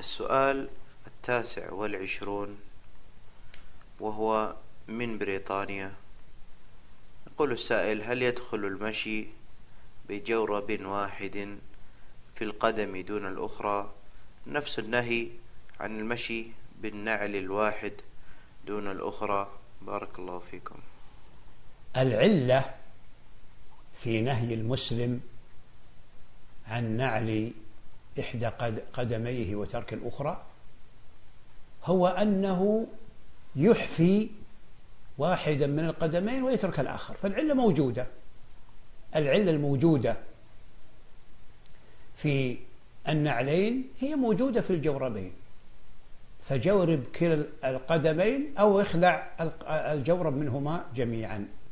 السؤال 29، وهو من بريطانيا. يقول السائل: هل يدخل المشي بجورب واحد في القدم دون الأخرى نفس النهي عن المشي بالنعل الواحد دون الأخرى؟ بارك الله فيكم. العلة في نهي المسلم عن نعل إحدى قدميه وترك الأخرى هو أنه يحفي واحدا من القدمين ويترك الآخر، فالعلة موجودة. العلة الموجودة في النعلين هي موجودة في الجوربين، فجورب كلا القدمين أو اخلع الجورب منهما جميعا.